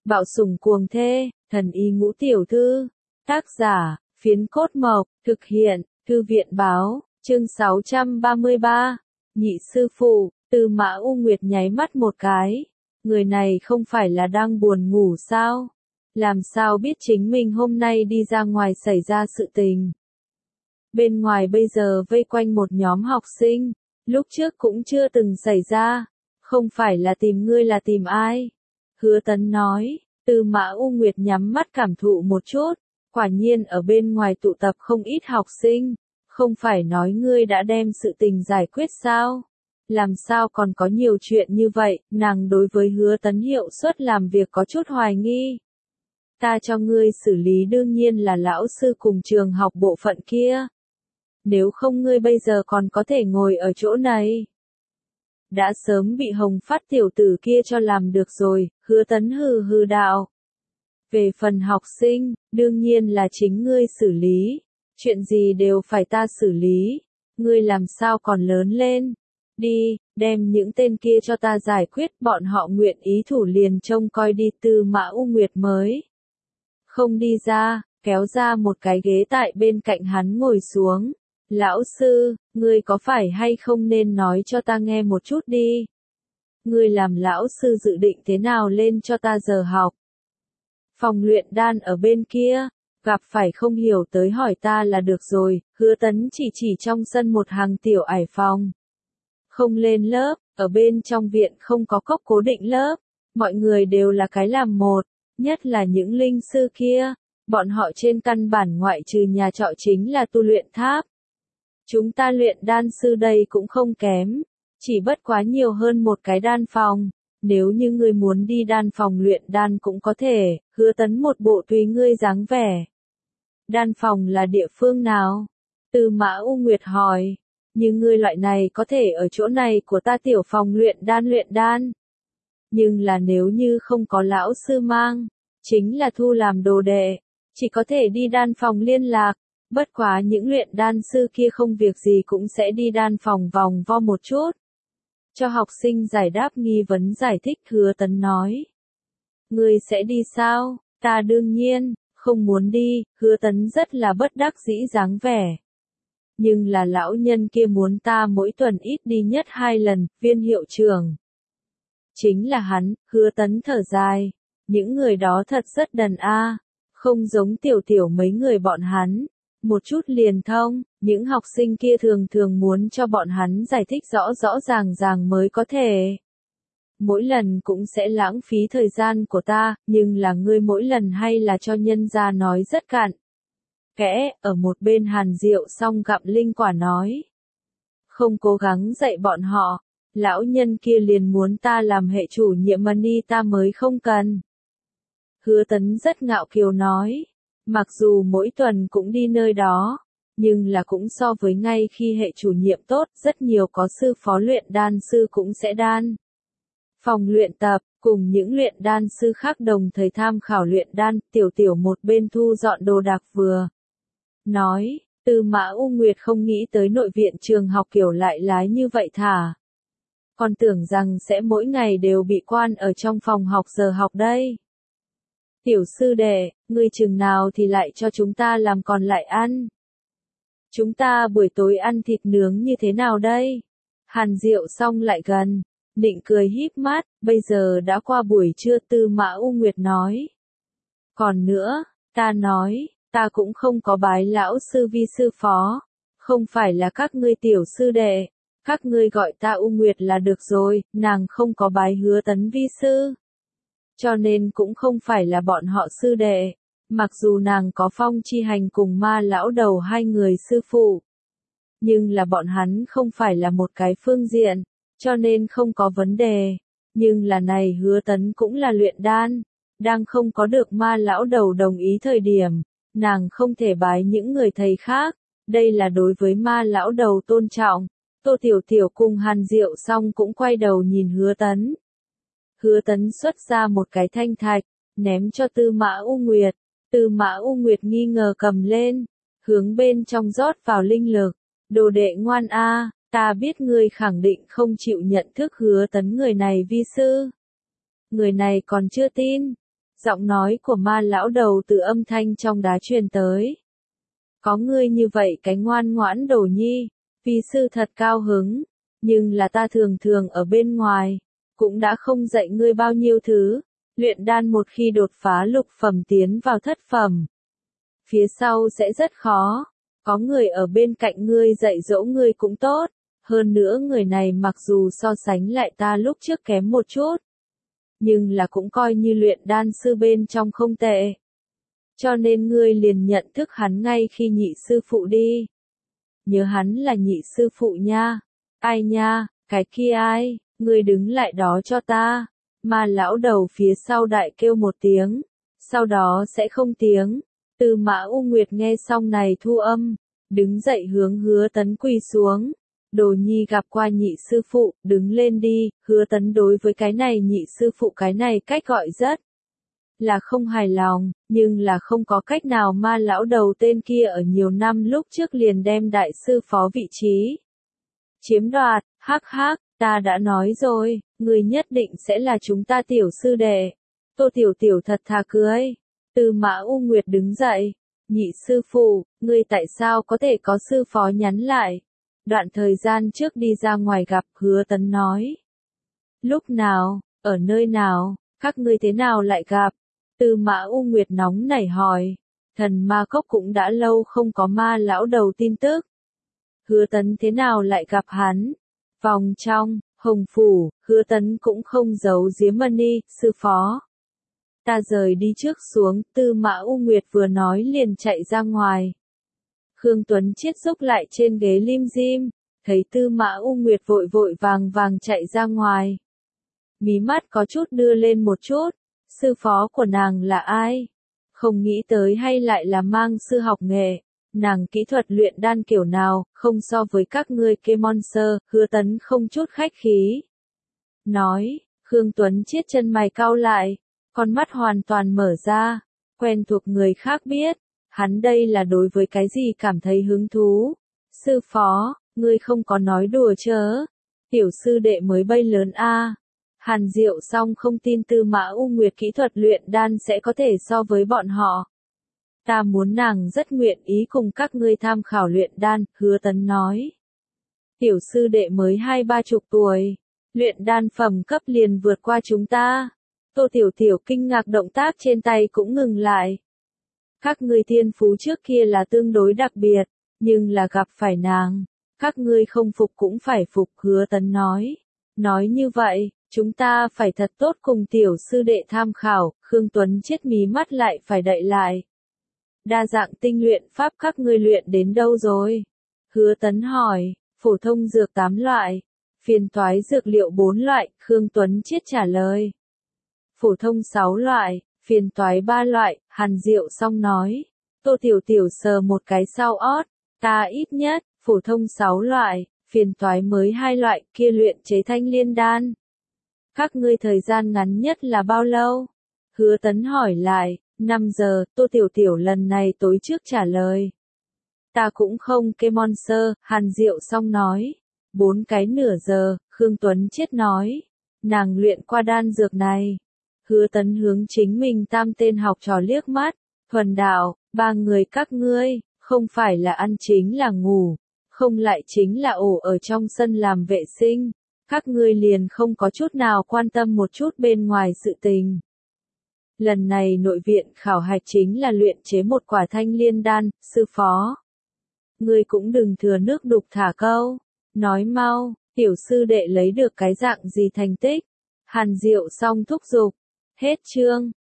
Bạo sủng cuồng thê, thần y ngũ tiểu thư. Tác giả, Phiến Cốt Mộc, thực hiện, Thư viện báo, chương 633. Nhị sư phụ, Tư Mã U Nguyệt nháy mắt một cái. Người này không phải là đang buồn ngủ sao? Làm sao biết chính mình hôm nay đi ra ngoài xảy ra sự tình? Bên ngoài bây giờ vây quanh một nhóm học sinh, lúc trước cũng chưa từng xảy ra. Không phải là tìm ngươi là tìm ai? Hứa Tấn nói. Tư Mã U Nguyệt nhắm mắt cảm thụ một chút, quả nhiên ở bên ngoài tụ tập không ít học sinh, không phải nói ngươi đã đem sự tình giải quyết sao? Làm sao còn có nhiều chuyện như vậy? Nàng đối với Hứa Tấn hiệu suất làm việc có chút hoài nghi. Ta cho ngươi xử lý đương nhiên là lão sư cùng trường học bộ phận kia. Nếu không ngươi bây giờ còn có thể ngồi ở chỗ này. Đã sớm bị Hồng Phát tiểu tử kia cho làm được rồi, Hứa Tấn hừ hừ đạo. Về phần học sinh, đương nhiên là chính ngươi xử lý. Chuyện gì đều phải ta xử lý. Ngươi làm sao còn lớn lên. Đi, đem những tên kia cho ta giải quyết, bọn họ nguyện ý thủ liền trông coi đi. Tư Mã U Nguyệt mới không đi ra, kéo ra một cái ghế tại bên cạnh hắn ngồi xuống. Lão sư, ngươi có phải hay không nên nói cho ta nghe một chút đi. Ngươi làm lão sư dự định thế nào lên cho ta giờ học. Phòng luyện đan ở bên kia, gặp phải không hiểu tới hỏi ta là được rồi. Hứa Tấn chỉ trong sân một hàng tiểu ải phòng. Không lên lớp, ở bên trong viện không có cốc cố định lớp, mọi người đều là cái làm một, nhất là những linh sư kia, bọn họ trên căn bản ngoại trừ nhà trọ chính là tu luyện tháp. Chúng ta luyện đan sư đây cũng không kém, chỉ bất quá nhiều hơn một cái đan phòng. Nếu như ngươi muốn đi đan phòng luyện đan cũng có thể. Hứa Tấn một bộ tùy ngươi dáng vẻ. Đan phòng là địa phương nào? Tư Mã U Nguyệt hỏi. Như ngươi loại này có thể ở chỗ này của ta tiểu phòng luyện đan. Nhưng là nếu như không có lão sư mang, chính là thu làm đồ đệ, chỉ có thể đi đan phòng liên lạc. Bất quá những luyện đan sư kia không việc gì cũng sẽ đi đan phòng vòng vo một chút. Cho học sinh giải đáp nghi vấn giải thích. Hứa Tấn nói. Ngươi sẽ đi sao? Ta đương nhiên, không muốn đi. Hứa Tấn rất là bất đắc dĩ dáng vẻ. Nhưng là lão nhân kia muốn ta mỗi tuần ít đi nhất 2 lần, Viên hiệu trưởng. Chính là hắn. Hứa Tấn thở dài. Những người đó thật rất đần a, không giống tiểu mấy người bọn hắn. Một chút liền thông, những học sinh kia thường muốn cho bọn hắn giải thích rõ ràng mới có thể. Mỗi lần cũng sẽ lãng phí thời gian của ta, nhưng là ngươi mỗi lần hay là cho nhân gia nói rất cạn. Kẽ, ở một bên Hàn Diệu xong gặm linh quả nói. Không cố gắng dạy bọn họ, lão nhân kia liền muốn ta làm hệ chủ nhiệm money ta mới không cần. Hứa Tấn rất ngạo kiều nói. Mặc dù mỗi tuần cũng đi nơi đó, nhưng là cũng so với ngay khi hệ chủ nhiệm tốt, rất nhiều có sư phó luyện đan sư cũng sẽ đan. Phòng luyện tập, cùng những luyện đan sư khác đồng thời tham khảo luyện đan, tiểu một bên thu dọn đồ đạc vừa. Nói, Tư Mã U Nguyệt không nghĩ tới nội viện trường học kiểu lại lái như vậy thả. Còn tưởng rằng sẽ mỗi ngày đều bị quan ở trong phòng học giờ học đây. Tiểu sư đệ, ngươi chừng nào thì lại cho chúng ta làm còn lại ăn. Chúng ta buổi tối ăn thịt nướng như thế nào đây? Hàn Diệu xong lại gần, định cười híp mắt, bây giờ đã qua buổi trưa. Tư Mã U Nguyệt nói. Còn nữa, ta nói, ta cũng không có bái lão sư vi sư phó, không phải là các ngươi tiểu sư đệ, các ngươi gọi ta U Nguyệt là được rồi, nàng không có bái Hứa Tấn vi sư. Cho nên cũng không phải là bọn họ sư đệ, mặc dù nàng có Phong Chi Hành cùng Ma lão đầu hai người sư phụ. Nhưng là bọn hắn không phải là một cái phương diện, cho nên không có vấn đề. Nhưng là này Hứa Tấn cũng là luyện đan, đang không có được Ma lão đầu đồng ý thời điểm, nàng không thể bái những người thầy khác, đây là đối với Ma lão đầu tôn trọng. Tô Tiểu cùng Hàn Diệu xong cũng quay đầu nhìn Hứa Tấn. Hứa Tấn xuất ra một cái thanh thạch, ném cho Tư Mã U Nguyệt. Tư Mã U Nguyệt nghi ngờ cầm lên, hướng bên trong rót vào linh lực. Đồ đệ ngoan a, ta biết ngươi khẳng định không chịu nhận thức Hứa Tấn người này vi sư. Người này còn chưa tin. Giọng nói của Ma lão đầu từ âm thanh trong đá truyền tới. Có ngươi như vậy cái ngoan ngoãn đồ nhi, vi sư thật cao hứng, nhưng là ta thường thường ở bên ngoài, cũng đã không dạy ngươi bao nhiêu thứ, luyện đan một khi đột phá lục phẩm tiến vào thất phẩm. Phía sau sẽ rất khó, có người ở bên cạnh ngươi dạy dỗ ngươi cũng tốt, hơn nữa người này mặc dù so sánh lại ta lúc trước kém một chút, nhưng là cũng coi như luyện đan sư bên trong không tệ. Cho nên ngươi liền nhận thức hắn ngay khi nhị sư phụ đi. Nhớ hắn là nhị sư phụ nha. Ai nha, cái kia ai, ngươi đứng lại đó cho ta. Ma lão đầu phía sau đại kêu một tiếng, sau đó sẽ không tiếng. Tư Mã U Nguyệt nghe xong này thu âm, đứng dậy hướng Hứa Tấn quỳ xuống. Đồ nhi gặp qua nhị sư phụ, đứng lên đi. Hứa Tấn đối với cái này nhị sư phụ cái này cách gọi rất là không hài lòng, nhưng là không có cách nào. Ma lão đầu tên kia ở nhiều năm lúc trước liền đem đại sư phó vị trí chiếm đoạt. Hắc hắc, ta đã nói rồi, người nhất định sẽ là chúng ta tiểu sư đệ. Tô tiểu tiểu thật thà cưới. Tư Mã U Nguyệt đứng dậy. Nhị sư phụ, ngươi tại sao có thể có sư phó nhắn lại? Đoạn thời gian trước đi ra ngoài gặp. Hứa Tấn nói. Lúc nào, ở nơi nào, các ngươi thế nào lại gặp? Tư Mã U Nguyệt nóng nảy hỏi. Thần ma cốc cũng đã lâu không có ma lão đầu tin tức. Hứa Tấn thế nào lại gặp hắn? Vòng trong, Hồng Phủ. Hứa Tấn cũng không giấu giếm Mani, sư phó. Ta rời đi trước xuống. Tư Mã U Nguyệt vừa nói liền chạy ra ngoài. Khương Tuấn Chiết xúc lại trên ghế lim dim, thấy Tư Mã U Nguyệt vội vội vàng vàng chạy ra ngoài. Mí mắt có chút đưa lên một chút. Sư phó của nàng là ai? Không nghĩ tới hay lại là mang sư học nghệ. Nàng kỹ thuật luyện đan kiểu nào, không so với các ngươi kê monster. Hứa Tấn không chút khách khí. Nói, Khương Tuấn Chiết chân mày cau lại, con mắt hoàn toàn mở ra, quen thuộc người khác biết. Hắn đây là đối với cái gì cảm thấy hứng thú? Sư phó, ngươi không có nói đùa chớ. Tiểu sư đệ mới bay lớn a. Hàn Diệu song không tin Tư Mã U Nguyệt kỹ thuật luyện đan sẽ có thể so với bọn họ. Ta muốn nàng rất nguyện ý cùng các ngươi tham khảo luyện đan. Hứa Tấn nói. Tiểu sư đệ mới 20-30 tuổi, luyện đan phẩm cấp liền vượt qua chúng ta. Tô Tiểu Tiểu kinh ngạc, động tác trên tay cũng ngừng lại. Các ngươi thiên phú trước kia là tương đối đặc biệt, nhưng là gặp phải nàng, các ngươi không phục cũng phải phục. Hứa Tấn nói. Nói như vậy, chúng ta phải thật tốt cùng tiểu sư đệ tham khảo. Khương Tuấn Chiết mí mắt lại phải đậy lại. Đa dạng tinh luyện pháp các ngươi luyện đến đâu rồi? Hứa Tấn hỏi. Phổ thông dược 8 loại, phiền toái dược liệu 4 loại. Khương Tuấn Chiết trả lời. Phổ thông 6 loại, phiền toái 3 loại. Hàn Diệu song nói. Tô Tiểu Tiểu sờ một cái sau ót. Ta ít nhất, phổ thông 6 loại, phiền toái mới 2 loại. Kia luyện chế thanh liên đan, các ngươi thời gian ngắn nhất là bao lâu? Hứa Tấn hỏi lại. 5 giờ. Tô Tiểu Tiểu lần này tối trước trả lời. Ta cũng không kê monster. Hàn Diệu song nói. 4 cái nửa giờ. Khương Tuấn Chiết nói. Nàng luyện qua đan dược này. Hứa Tấn hướng chính mình tam tên học trò liếc mắt. Thuần đạo, 3 người các ngươi, không phải là ăn chính là ngủ, không lại chính là ổ ở trong sân làm vệ sinh. Các ngươi liền không có chút nào quan tâm một chút bên ngoài sự tình. Lần này nội viện khảo hạch chính là luyện chế một quả thanh liên đan. Sư phó, ngươi cũng đừng thừa nước đục thả câu, nói mau, tiểu sư đệ lấy được cái dạng gì thành tích? Hàn Diệu song thúc giục. Hết chương.